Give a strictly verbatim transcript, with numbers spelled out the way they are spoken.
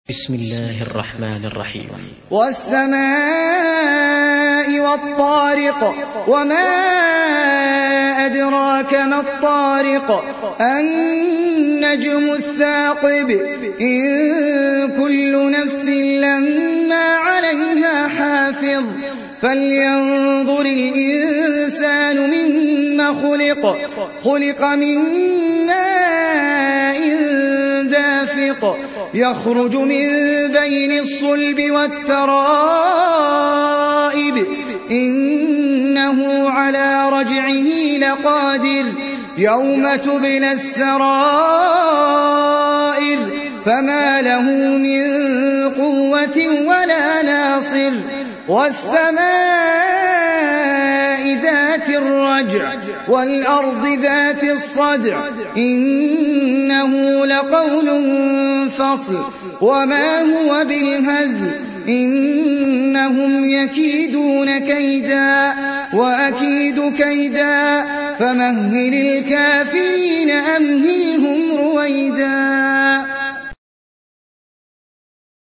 بسم الله الرحمن الرحيم. والسماء والطارق وما أدراك ما الطارق النجم الثاقب إن كل نفس لما عليها حافظ فلينظر الإنسان مما خلق خلق من ماء دافق يخرج من بين الصلب والترائب إنه على رجعه لقادر يوم تبلى السرائر فما له من قوة ولا ناصر والسماء ذات الرجع والأرض ذات الصدع إنه لقول فصل وما هو بالهزل إنهم يكيدون كيدا وأكيد كيدا فمهل الكافرين أمهلهم رويدا.